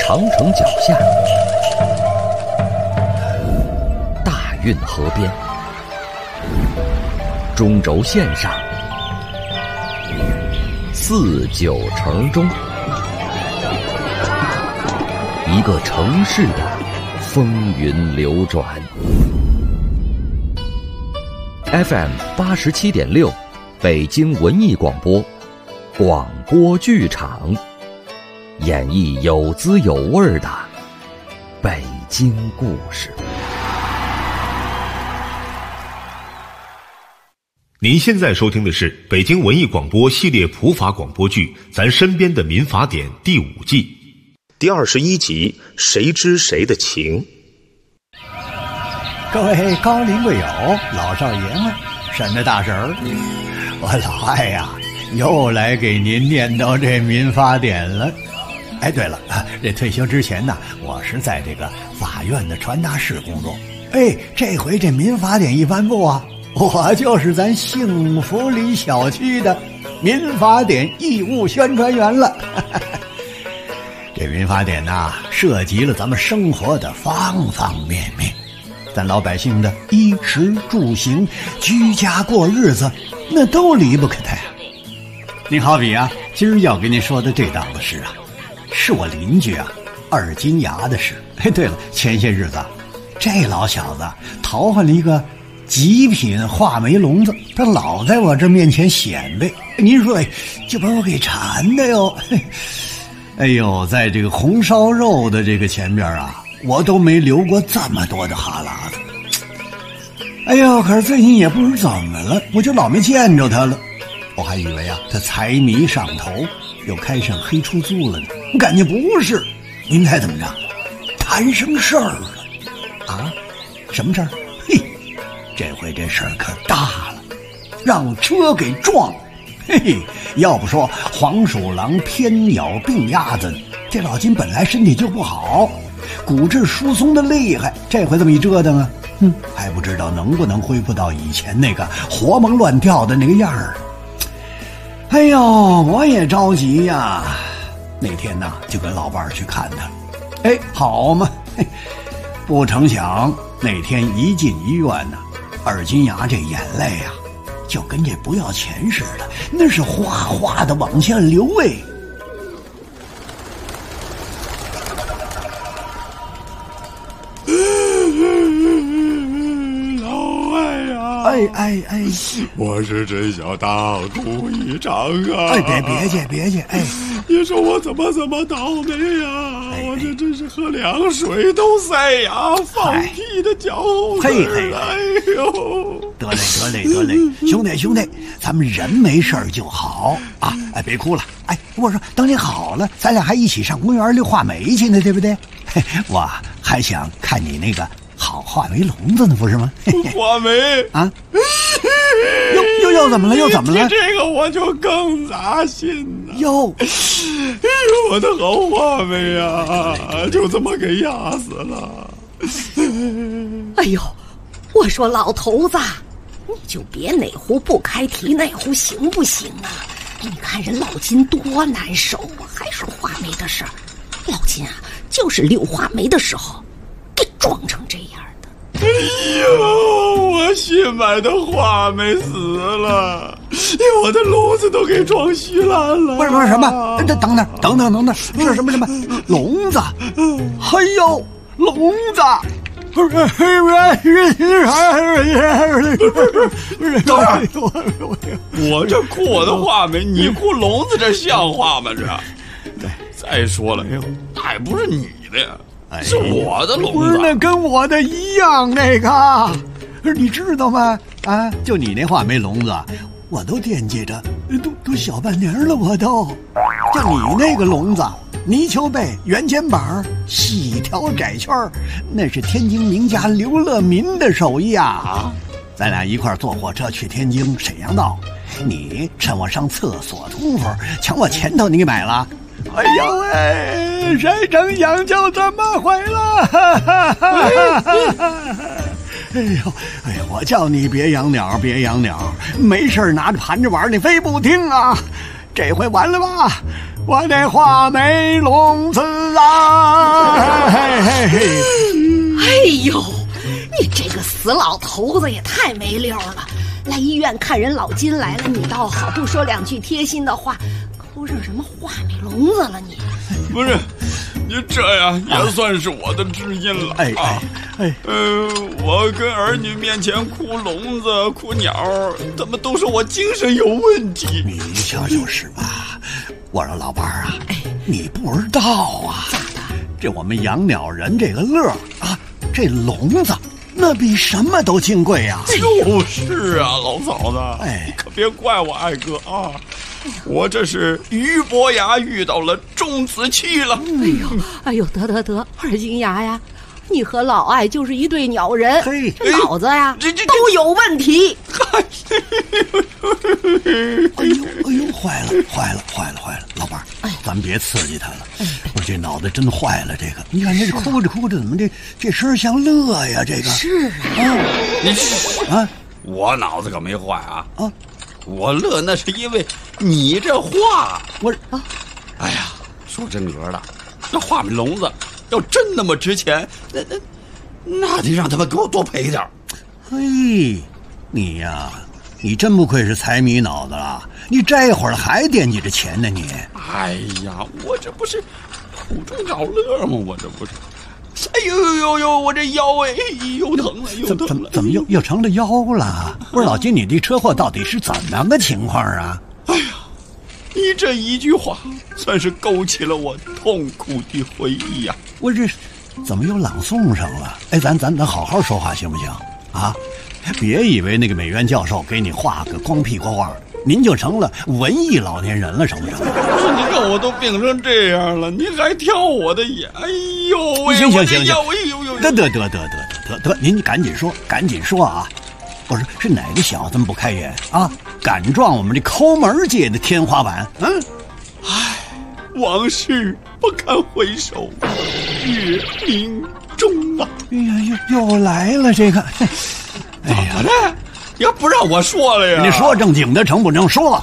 长城脚下，大运河边，中轴线上，四九城中，一个城市的风云流转。FM 87.6，北京文艺广播，广播剧场，演绎有滋有味的北京故事。 您现在收听的是北京文艺广播系列普法广播剧《咱身边的民法典》第5季第21集《谁知谁的情》。 各位高龄贵友、老少爷们、山的大婶儿，我老艾呀，又来给您念叨这民法典了。哎，对了，这退休之前呢，我是在这个法院的传达室工作。哎，这回这民法典一颁布啊，我就是咱幸福里小区的民法典义务宣传员了。这民法典呐，涉及了咱们生活的方方面面，咱老百姓的衣食住行、居家过日子，那都离不开它呀。您好比啊，今儿要跟您说的这档子事啊，是我邻居啊二金牙的事。哎，对了，前些日子这老小子淘换了一个极品画眉笼子，他老在我这面前显摆，您说就把我给馋的哟。哎呦，在这个红烧肉的这个前面啊，我都没流过这么多的哈喇子。哎呦，可是最近也不知怎么了，我就老没见着他了。我还以为啊，他财迷上头，又开上黑出租了呢。感觉不是，您猜怎么着？摊生事儿了啊？什么事儿？嘿，这回这事儿可大了，让车给撞了。嘿嘿，要不说黄鼠狼偏咬病鸭子，这老金本来身体就不好，骨质疏松的厉害，这回这么一折腾啊，还不知道能不能恢复到以前那个活蹦乱跳的那个样儿。哎呦，我也着急呀！那天呢，就跟老伴儿去看他。哎，好嘛，不成想那天一进医院呢，二金牙这眼泪啊，就跟这不要钱似的，那是哗哗的往下流哎。哎， 我是真想大哭一场啊！ 哎，别介，哎， 你说我怎么这么倒霉呀？我这真是喝凉水都塞牙，放屁的脚嘿， 哎呦！ 得嘞，兄弟，咱们人没事就好啊！哎，别哭了，哎，我说等你好了，咱俩还一起上公园里画眉去呢，对不对？嘿，我还想看你那个好画眉笼子呢，不是吗？ 画眉啊！又怎么了？ 这个我就更扎心了。 哟， 我的好画眉呀，就这么给压死了。 哎呦，我说老头子，你就别哪壶不开提哪壶行不行啊？你看人老金多难受啊，还说画眉的事儿。老金啊，就是溜画眉的时候给撞成这样的。 哎呦，我新买的画眉死了，我的笼子都给撞稀烂了。 不是什么？等等，是什么笼子？哎呦，笼子！不是， 我这哭我的画眉，你哭笼子，这像话吗？这，对，再说了，那还不是你的呀，是我的笼子。不是， 那跟我的一样，那个，你知道吗？啊，就你那画眉笼子，我都惦记着，都小半年了，我都。就你那个笼子，泥鳅背、圆肩膀、细条窄圈，那是天津名家刘乐民的手艺啊！咱俩一块坐火车去天津沈阳道，你趁我上厕所功夫，抢我前头，你给买了。哎呦喂，谁成想就这么毁了！哎呦，我叫你别养鸟，没事拿着盘着玩，你非不听啊！这回完了吧？我那画眉笼子啊！ 哎呦，你这个死老头子也太没溜了！来医院看人老金来了，你倒好，不说2句贴心的话，抠上什么画眉笼子了你？ 不是，你这样也算是我的知音了。我跟儿女面前哭笼子、哭鸟，他们都说我精神有问题。 你一瞧就是吧。我说老伴儿啊，你不知道啊，这我们养鸟人这个乐啊，这笼子那比什么都金贵呀。 就是啊，老嫂子，你可别怪我爱哥啊。我这是俞伯牙遇到了钟子期了。 哎呦，得，二金牙呀，你和老艾就是一对鸟人，脑子呀都有问题。 哎呦，坏了，老伴儿，咱别刺激他了。我这脑子真坏了，这个你看这哭着怎么这声像乐呀？这个是啊， 你啊，我脑子可没坏啊。我乐那是因为你这话，哎呀，说真格的，那画眉笼子要真那么值钱，那得让他们给我多赔点。 嘿，你呀，你真不愧是财迷脑子了，你这会儿还惦记着钱呢你。 哎呀，我这不是苦中找乐吗？我这不是。哎呦，我这腰又疼了，又疼了。 怎么又成了腰了？不是老金，你这车祸到底是怎么个情况啊？ 哎呀，你这一句话算是勾起了我痛苦的回忆呀。 我这怎么又朗诵上了？咱好好说话行不行啊？别以为那个美院教授给你画个光屁股画，您就成了文艺老年人了，成不成？ 不是，你看我都病成这样了，你还挑我的眼？哎呦喂！ 行，得，您赶紧说啊！我说是哪个小子不开眼啊？敢撞我们这抠门界的天花板？ 往事不堪回首，月明中啊！ 哎呀，又来了这个。 怎么的？要不让我说了呀？ 你说正经的成不成？说。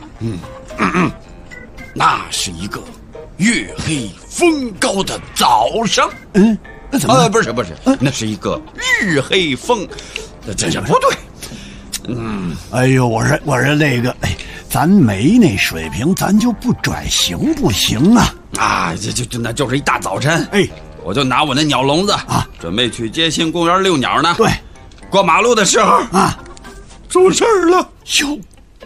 那是一个月黑风高的早上。 那怎么？ 不是，那是一个日黑风。这不对。 哎呦，我说那个，咱没那水平，咱就不拽行不行啊？ 那就是一大早晨，我就拿我那鸟笼子啊，准备去街心公园遛鸟呢。 对， 过马路的时候啊，出事儿了。 哟！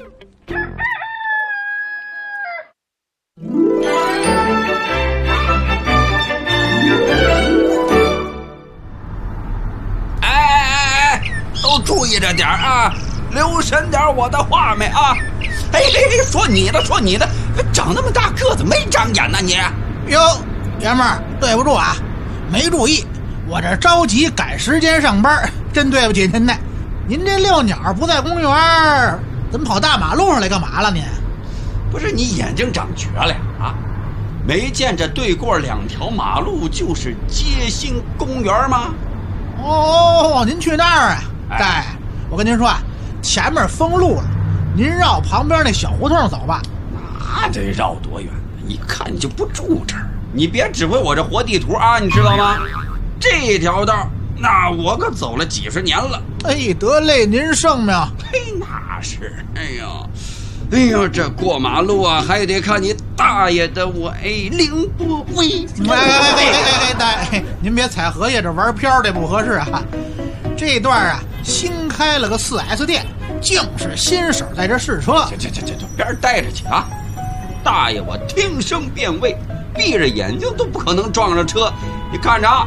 都注意着点啊，留神点我的画眉啊！说你的，长那么大个子没长眼呢你？ 哟，爷们儿，对不住啊，没注意，我这着急赶时间上班，真对不起您呢。您这遛鸟不在公园，怎么跑大马路上来干嘛了您？ 不是你眼睛长瘸了呀？没见这对过2条马路就是街心公园吗？ 您去那儿啊？对，我跟您说啊，前面封路了，您绕旁边那小胡同走吧。 那这绕多远？一看你就不住这儿，你别指挥我这活地图啊，你知道吗？这条道那我可走了几十年了。 得累您圣命。 那是。哎呀，这过马路啊，还得看你大爷的我凌波微步。 大爷，您别踩荷叶这玩飘，这不合适啊。这段啊，新开了个4S店，净是新手在这试车。 这边待着去啊！大爷，我听声辨位，闭着眼睛都不可能撞上车。你看着啊！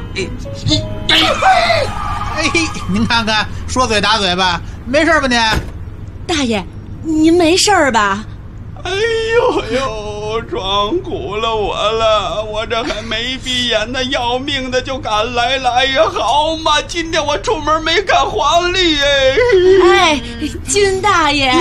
您看看，说嘴打嘴吧，没事吧您？ 大爷，您没事吧？ 哎呦，撞苦了我了！我这还没闭眼呢，要命的就赶来了。哎呀，好嘛，今天我出门没看黄历金大爷，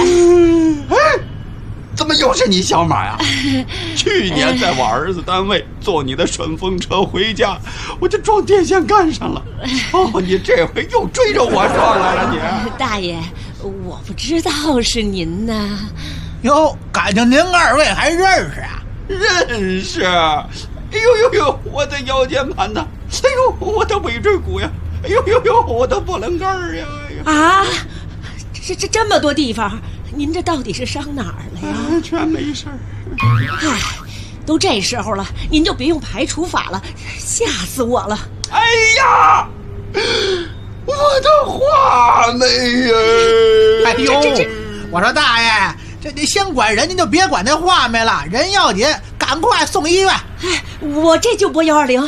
怎么又是你小马呀？去年在我儿子单位坐你的顺风车回家，我就撞电线杆上了。你这回又追着我撞来了你？ 大爷，我不知道是您呢。 哟，感情您2位还认识啊？ 认识。我的腰间盘呢？ 哎呦，我的尾椎骨呀！哎呦呦呦，我的波棱盖呀！ 啊，这么多地方，您这到底是伤哪儿了呀？ 全没事儿。 唉，都这时候了，您就别用排除法了，吓死我了！ 哎呀，我的画眉呀！ 哎呦，我说大爷，这先管人，您就别管那画眉了，人要紧，赶快送医院。 哎，我这就拨120。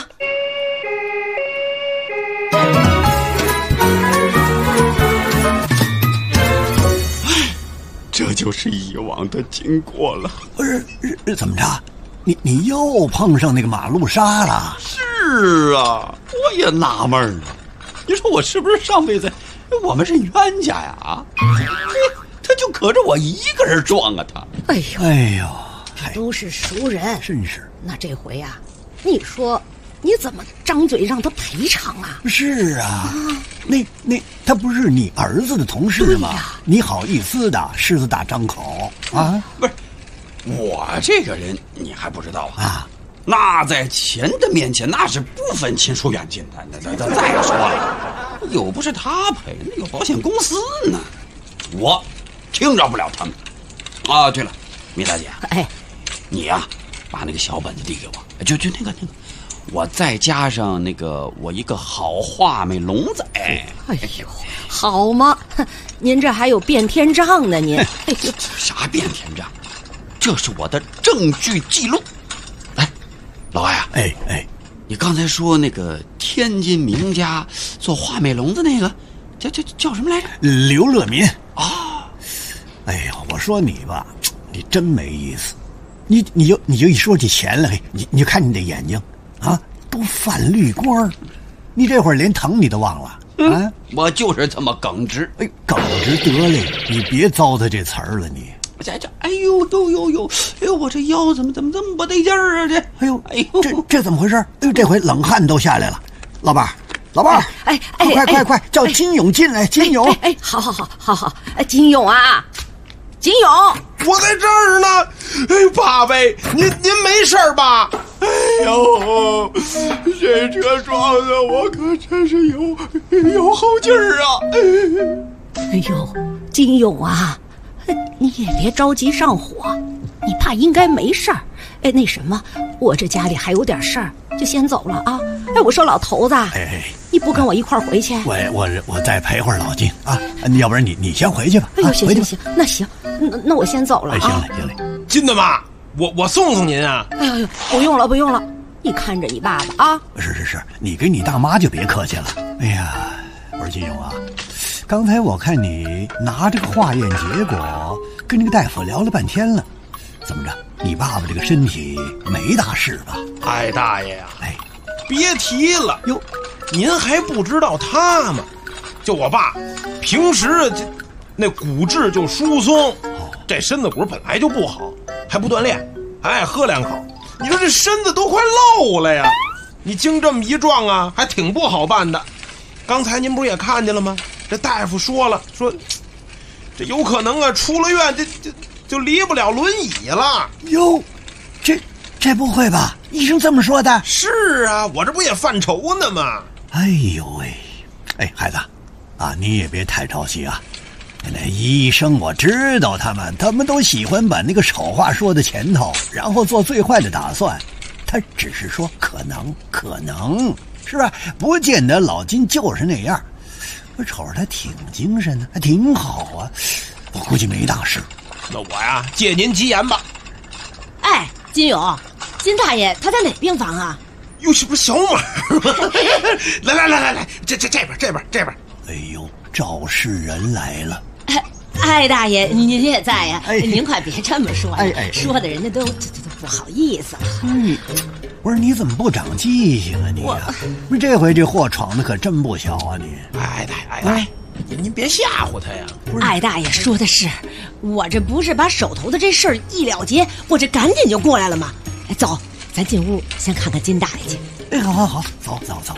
这就是以往的经过了。 不是，怎么着？你又碰上那个马路杀了？ 是啊，我也纳闷了。你说我是不是上辈子我们是冤家呀？啊，他就可着我一个人撞啊他。 哎呦， 这都是熟人， 真是。 那这回啊，你说你怎么张嘴让他赔偿啊？ 是啊，那他不是你儿子的同事吗？你好意思的狮子大张口啊？ 不是，我这个人你还不知道啊？那在钱的面前，那是不分亲疏远近的。那再说了，又不是他赔，那有保险公司呢，我听着不了他们。啊，对了，米大姐，你呀，把那个小本子递给我，就那个。我再加上那个我一个好画眉聋子。哎呦，好嘛，您这还有变天账呢您。 啥变天账？这是我的证据记录。哎，老外啊，你刚才说那个天津名家做画眉聋子那个叫什么来着？ 刘乐民啊。哎呀，我说你吧，你真没意思。你就一说起钱来，你看你的眼睛啊，都泛绿光，你这会儿连疼你都忘了啊！ 我就是这么耿直。 耿直得嘞，你别糟蹋这词儿了你。 哎呦，我这腰怎么这么不得劲儿啊？ 这怎么回事？这回冷汗都下来了。老伴儿，快，叫金勇进来，金勇。 好，金勇啊，金勇， 我在这儿呢。爸呗，您没事吧？哎呦，这车撞的我可真是有后劲儿啊！ 哎呦，金勇啊，你也别着急上火，你爸应该没事儿。那什么，我这家里还有点事儿，就先走了啊。我说老头子，你不跟我一块儿回去？ 我再陪会儿老金啊，要不然你先回去吧。 行，那行，那我先走了啊。 行嘞。 金大妈，我送您啊。 不用了，你看着你爸爸啊。 是，你跟你大妈就别客气了。哎呀，我说金勇啊，刚才我看你拿这个化验结果跟这个大夫聊了半天了，怎么着？你爸爸这个身体没大事吧？ 大爷呀，别提了哟，您还不知道他吗？就我爸，平时那骨质就疏松，这身子骨本来就不好，还不锻炼，喝2口，你说这身子都快漏了呀！你经这么一撞啊，还挺不好办的。刚才您不是也看见了吗？这大夫说这有可能啊，出了院就离不了轮椅了。 哟，这不会吧？医生这么说的？ 是啊，我这不也犯愁呢吗？ 哎呦喂，孩子啊，你也别太着急啊。那医生我知道他们都喜欢把那个丑话说在前头，然后做最坏的打算。他只是说可能，是吧？不见得老金就是那样。我瞅着他挺精神的，还挺好啊，我估计没大事。 那我呀，借您吉言吧。 金勇，金大爷他在哪病房啊？ 哟，这不是小马吗？来，这边。 哎呦，肇事人来了。 大爷，您也在呀？您快别这么说呀，说的人家都不好意思了。 我说你怎么不长记性啊你啊？这回这祸闯的可真不小啊你！ 大爷，您别吓唬他呀！ 大爷说的是，我这不是把手头的这事儿一了结，我这赶紧就过来了吗？走，咱进屋先看看金大爷去。 好，走。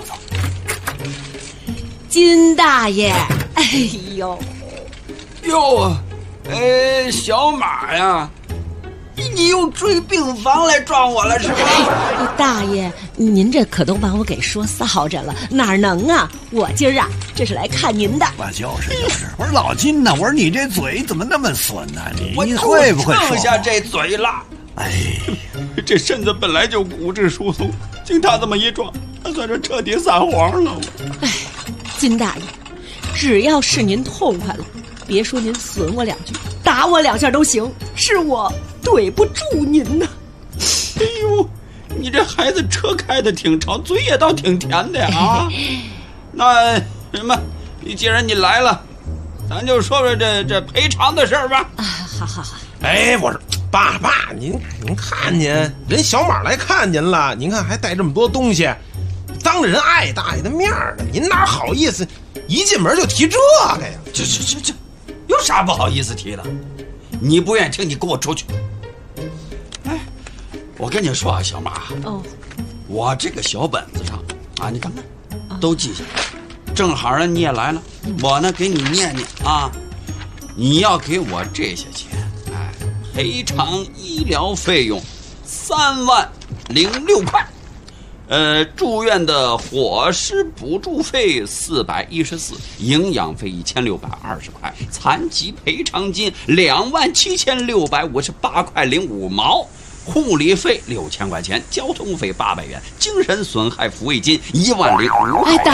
金大爷， 小马呀，你用追病房来撞我了是吧？ 大爷， 您这可都把我给说臊着了，哪能啊？我今儿啊，这是来看您的。 我就是，我说老金呢？我说你这嘴怎么那么损呢？你会不会剩下这嘴了？ 哎， 这身子本来就骨质疏松，经他这么一撞，他算是彻底散黄了。 哎，金大爷，只要是您痛快了，别说您损我2句，打我2下都行，是我对不住您呢。 哎呦，你这孩子车开得挺长，嘴也倒挺甜的呀啊！那什么，既然你来了，咱就说说这赔偿的事儿吧。 啊，好。 哎，我说爸，您看您人小马来看您了，您看还带这么多东西，当着人艾大爷的面呢，您哪好意思一进门就提这个呀？ 这有啥不好意思提的？你不愿意听，你给我出去。哎，我跟你说啊，小马，我这个小本子上啊，你看看，都记下来。正好你也来了，我呢给你念念啊，你要给我这些钱，哎，赔偿医疗费用3万06块，住院的伙食补助费414，营养费1620块，残疾赔偿金27658块05毛。护理费6000块钱，交通费800元，精神损害抚慰金10500。 哎，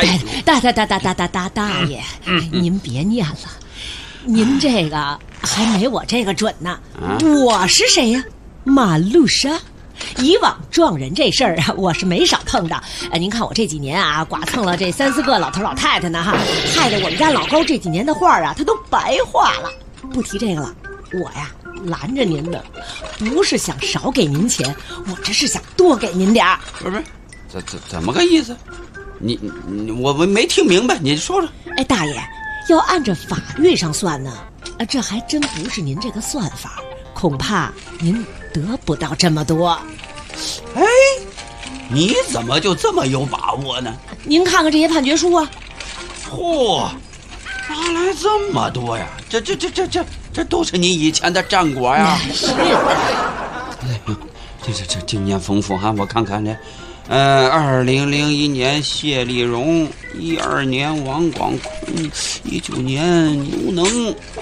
大爷，您别念了，您这个还没我这个准呢。我是谁呀？马路莎。以往撞人这事儿啊，我是没少碰到。您看我这几年啊，剐蹭了这3、4个老头老太太呢哈，害得我们家老高这几年的画啊，他都白画了。不提这个了，我呀拦着您的，不是想少给您钱，我这是想多给您点儿。 不是，怎么个意思？我没听明白，你说说。 哎，大爷，要按照法律上算呢，这还真不是您这个算法，恐怕您得不到这么多。 哎，你怎么就这么有把握呢？ 您看看这些判决书啊。 嚯，哪来这么多呀？这都是你以前的战果呀。 是的。 这经验丰富哈，我看看这，2001年谢丽蓉，12年王广坤，19年牛能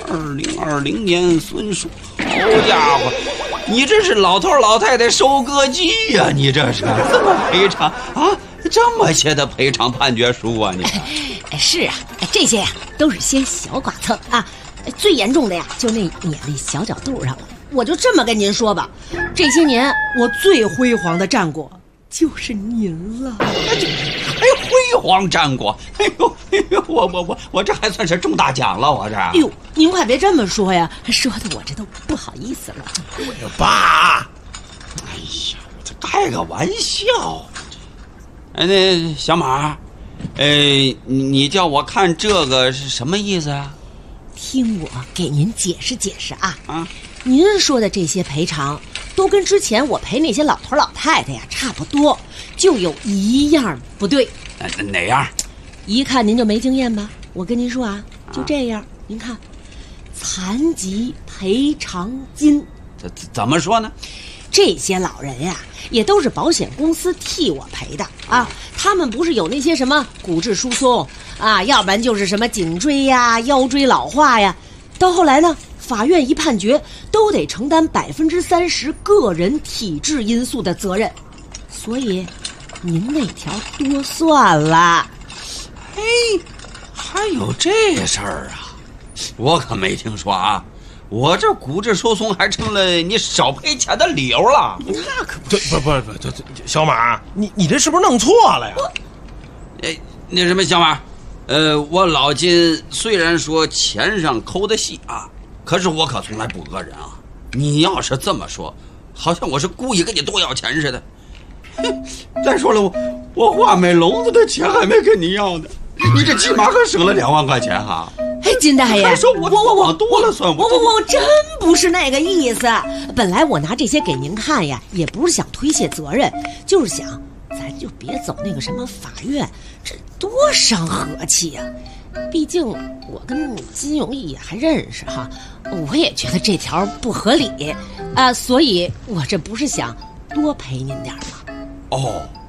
，2020年孙树。好家伙，你这是老头老太太收割机呀！你这是这么赔偿啊？这么些的赔偿判决书啊？你是啊，这些呀都是些小剐蹭啊，最严重的呀就那碾那小脚肚上了。我就这么跟您说吧，这些年我最辉煌的战果就是您了。 哎，辉煌战果！哎呦，我这还算是中大奖了，我这。 哎呦，您快别这么说呀，说的我这都不好意思了。 爸，哎呀，这开个玩笑。那小马，你叫我看这个是什么意思啊？ 听我给您解释解释啊。您说的这些赔偿都跟之前我赔那些老头老太太呀差不多，就有一样不对。 哪样？ 一看您就没经验吧？我跟您说啊，就这样。您看，残疾赔偿金， 怎么说呢？ 这些老人呀，也都是保险公司替我赔的啊。他们不是有那些什么骨质疏松啊，要不然就是什么颈椎呀、腰椎老化呀。到后来呢，法院一判决，都得承担30%个人体质因素的责任。所以，您那条多算了。 哎，还有这事儿啊？我可没听说啊。我这骨质疏松还成了你少赔钱的理由了？ 那可不是。 不，小马，你这是不是弄错了呀？ 那什么，小马，我老金虽然说钱上抠的细啊，可是我可从来不讹人啊。你要是这么说，好像我是故意跟你多要钱似的。再说了，我画美笼子的钱还没跟你要呢，你这起码可省了2万块钱哈。 哎，金大爷， 还说我往多了算， 我真不是那个意思。本来我拿这些给您看呀，也不是想推卸责任，就是想咱就别走那个什么法院，这多伤和气呀。毕竟我跟金永义还认识哈，我也觉得这条不合理啊，所以我这不是想多赔您点吗？ 哦，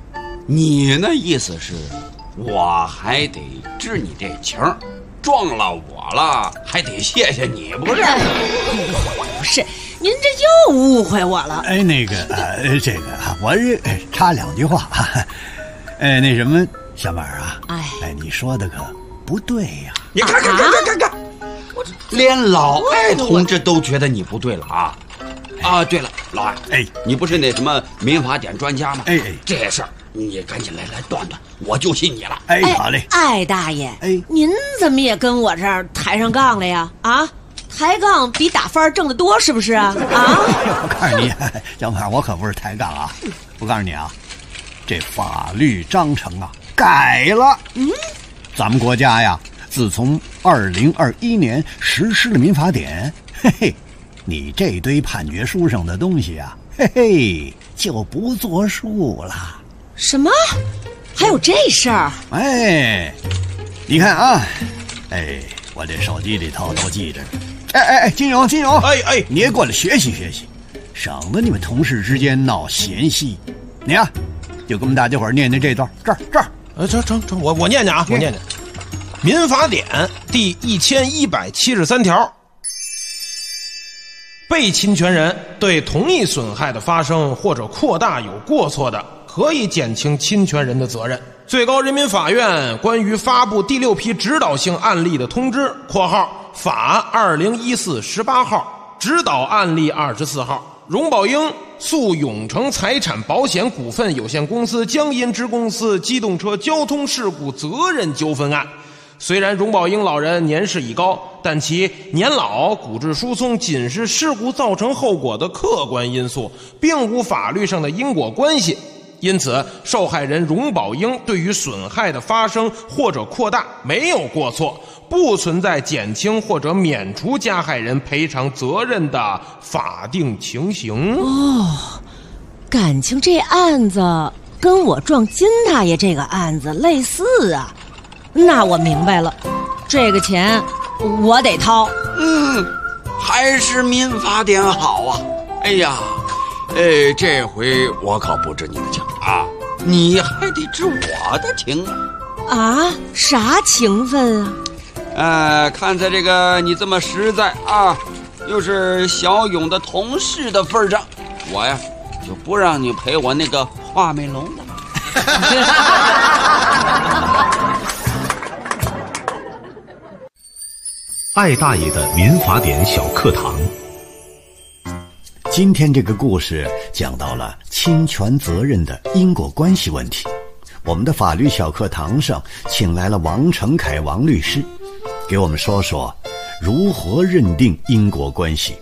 你那意思是，我还得知你这情，撞了我了，还得谢谢你，不是？ 不是，您这又误会我了。 那个这个我插2句话。那什么，小满啊，你说的可不对呀！ 你看，连老艾同志都觉得你不对了啊！啊，对了，老艾，你不是那什么民法典专家吗？这事儿你赶紧来断断，我就信你了。 好嘞。 艾大爷，您怎么也跟我这儿抬上杠了呀？啊，抬杠比打翻挣得多，是不是啊？ 我告诉你，小满，我可不是抬杠啊！我告诉你啊，这法律章程啊改了。咱们国家呀，自从2021年实施了民法典，你这堆判决书上的东西啊，就不作数了。 什么？还有这事儿？ 你看啊，我这手机里头都记着呢。金勇，你也过来学习学习，省得你们同事之间闹嫌隙。你啊，就跟我们大家伙念这段，这儿。 成，我念念啊，我念念。民法典第1173条，被侵权人对同一损害的发生或者扩大有过错的，可以减轻侵权人的责任。最高人民法院关于发布第6批指导性案例的通知（括号法2014-18号）指导案例24号，荣宝英诉永成财产保险股份有限公司江阴支公司机动车交通事故责任纠纷案。虽然荣宝英老人年事已高，但其年老骨质疏松仅是事故造成后果的客观因素，并无法律上的因果关系。因此，受害人荣宝英对于损害的发生或者扩大没有过错，不存在减轻或者免除加害人赔偿责任的法定情形。 感情这案子跟我撞金大爷这个案子类似啊。那我明白了，这个钱我得掏。 还是民法典好啊！这回我可不治你的情啊，你还得治我的情啊！啥情分啊？看在这个你这么实在啊，又是小勇的同事的份上，我呀就不让你赔我那个画眉龙了。 艾大爷的民法典小课堂。 今天这个故事讲到了侵权责任的因果关系问题。我们的法律小课堂上请来了王成凯王律师，给我们说说如何认定因果关系。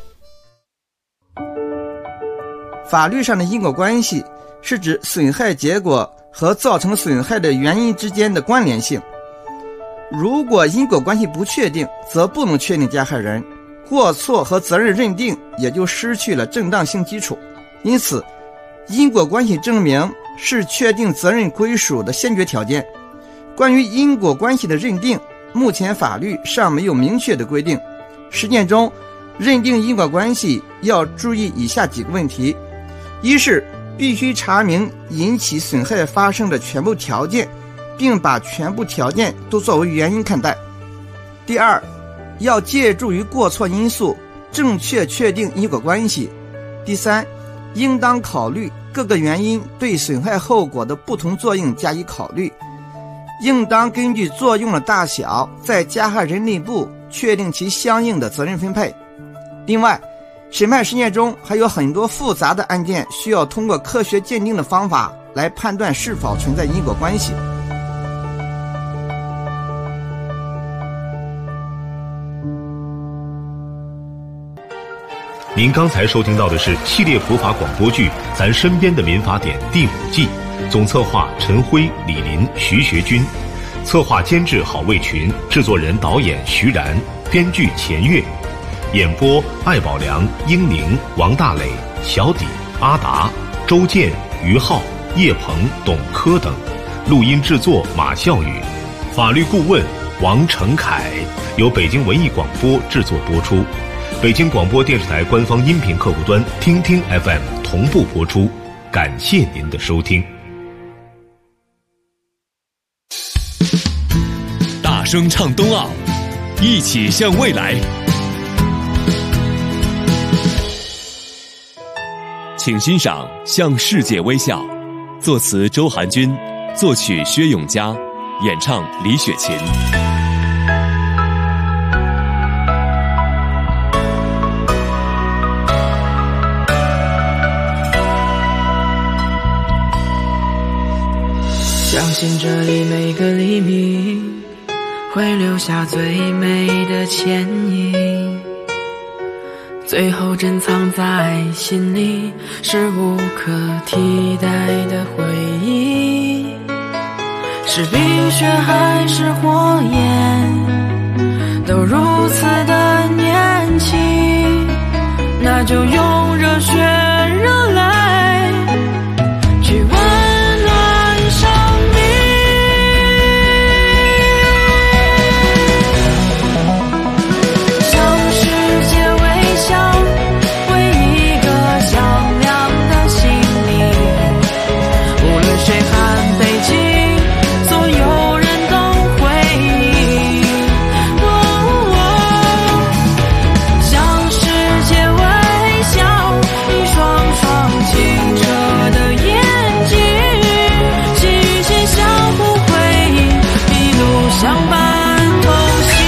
法律上的因果关系是指损害结果和造成损害的原因之间的关联性。如果因果关系不确定，则不能确定加害人，过错和责任认定也就失去了正当性基础。因此，因果关系证明是确定责任归属的先决条件。关于因果关系的认定，目前法律尚没有明确的规定。实践中，认定因果关系要注意以下几个问题：一是必须查明引起损害发生的全部条件，并把全部条件都作为原因看待。第二，要借助于过错因素，正确确定因果关系。第三，应当考虑各个原因对损害后果的不同作用加以考虑，应当根据作用的大小，在加害人内部确定其相应的责任分配。另外，审判实践中还有很多复杂的案件需要通过科学鉴定的方法来判断是否存在因果关系。 您刚才收听到的是系列普法广播剧《咱身边的民法典》第5季，总策划陈辉、李林、徐学军，策划监制郝卫群，制作人导演徐然，编剧钱月，演播艾宝良、英宁、王大磊、小底、阿达、周建、于浩、叶鹏、董科等，录音制作马笑宇，法律顾问王成凯，由北京文艺广播制作播出。北京广播电视台官方音频客户端听听 FM 同步播出，感谢您的收听。 声唱冬奥，一起向未来。请欣赏《向世界微笑》，作词周寒君，作曲薛永嘉，演唱李雪琴。 相信这里每个黎明会留下最美的倩影，最后珍藏在心里，是无可替代的回忆。是冰雪还是火焰，都如此的年轻，那就用热血热泪去温暖生命。向世界微笑，为一个响亮的心灵，无论谁喊北京，所有人都会应。向世界微笑，一双双清澈的眼睛，心与心相互辉映，一路相伴同行。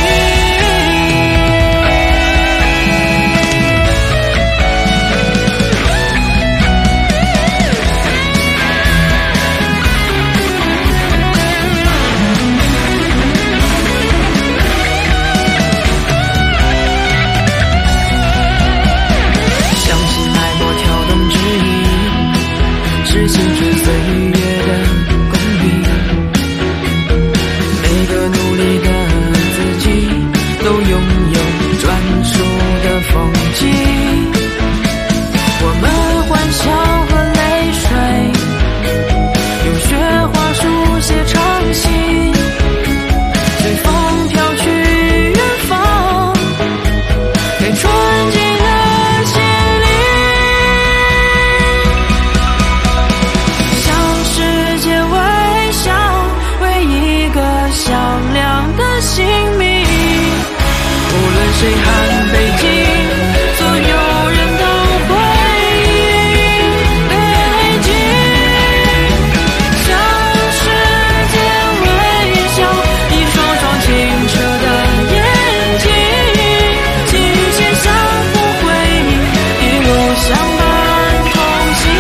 相信脉搏跳动指引，是青春岁月的公平。每个努力的自己，都拥有专属的风景。我们欢笑和泪水，用雪花书写长信，随风飘去远方，给纯净的心灵。向世界微笑，为一个响亮的姓名，无论谁喊北京，所有人都会应北京。向世界微笑，一双双清澈的眼睛，心与心相互辉映，一路相伴同行。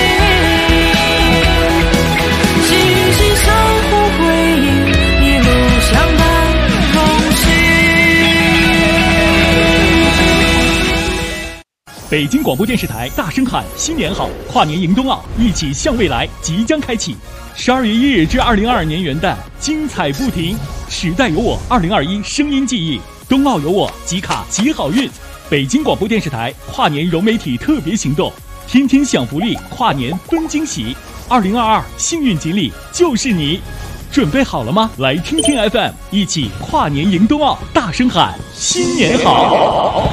心与心相互辉映，一路相伴同行。 北京广播电视台大声喊新年好，跨年迎冬奥，一起向未来即将开启。12月1日至2022年元旦，精彩不停。时代有我2021声音记忆，冬奥有我，集卡集好运。北京广播电视台跨年融媒体特别行动，天天享福利，跨年分惊喜。2022幸运锦鲤就是你，准备好了吗？来听听 FM， 一起跨年迎冬奥，大声喊新年好。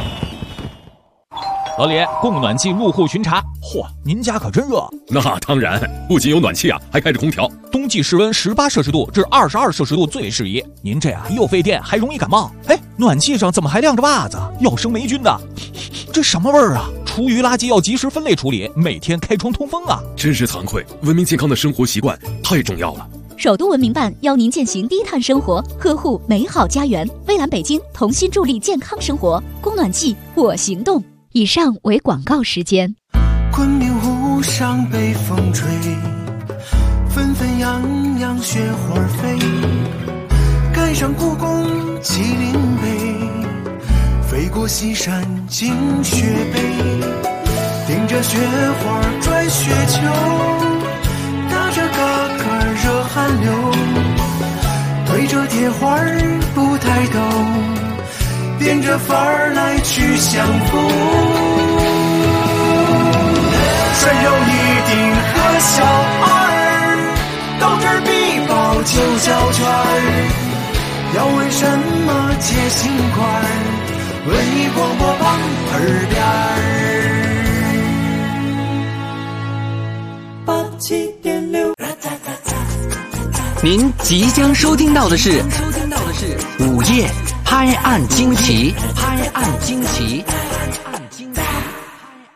老李，供暖季入户巡查。嚯，您家可真热。 那当然，不仅有暖气啊，还开着空调。 冬季室温18摄氏度至22摄氏度最适宜。您这啊又费电，还容易感冒。哎，暖气上怎么还晾着袜子？要生霉菌的。这什么味儿啊？厨余垃圾要及时分类处理，每天开窗通风啊。 真是惭愧，文明健康的生活习惯太重要了。 首都文明办邀您践行低碳生活，呵护美好家园。蔚蓝北京同心助力健康生活，供暖季我行动。以上为广告时间。 昆明湖上北风吹，纷纷扬扬雪花飞，赶上故宫麒麟碑，飞过西山进雪碑，顶着雪花转雪球，打着嘎嘎热汗流，对着铁花不抬头，变着法儿来去相逢。涮肉一定和小二，豆汁儿必包就小圈儿。要问什么解心块，文艺广播旁耳边儿。87.6。 您即将收听到的是午夜拍案惊奇，拍案惊奇。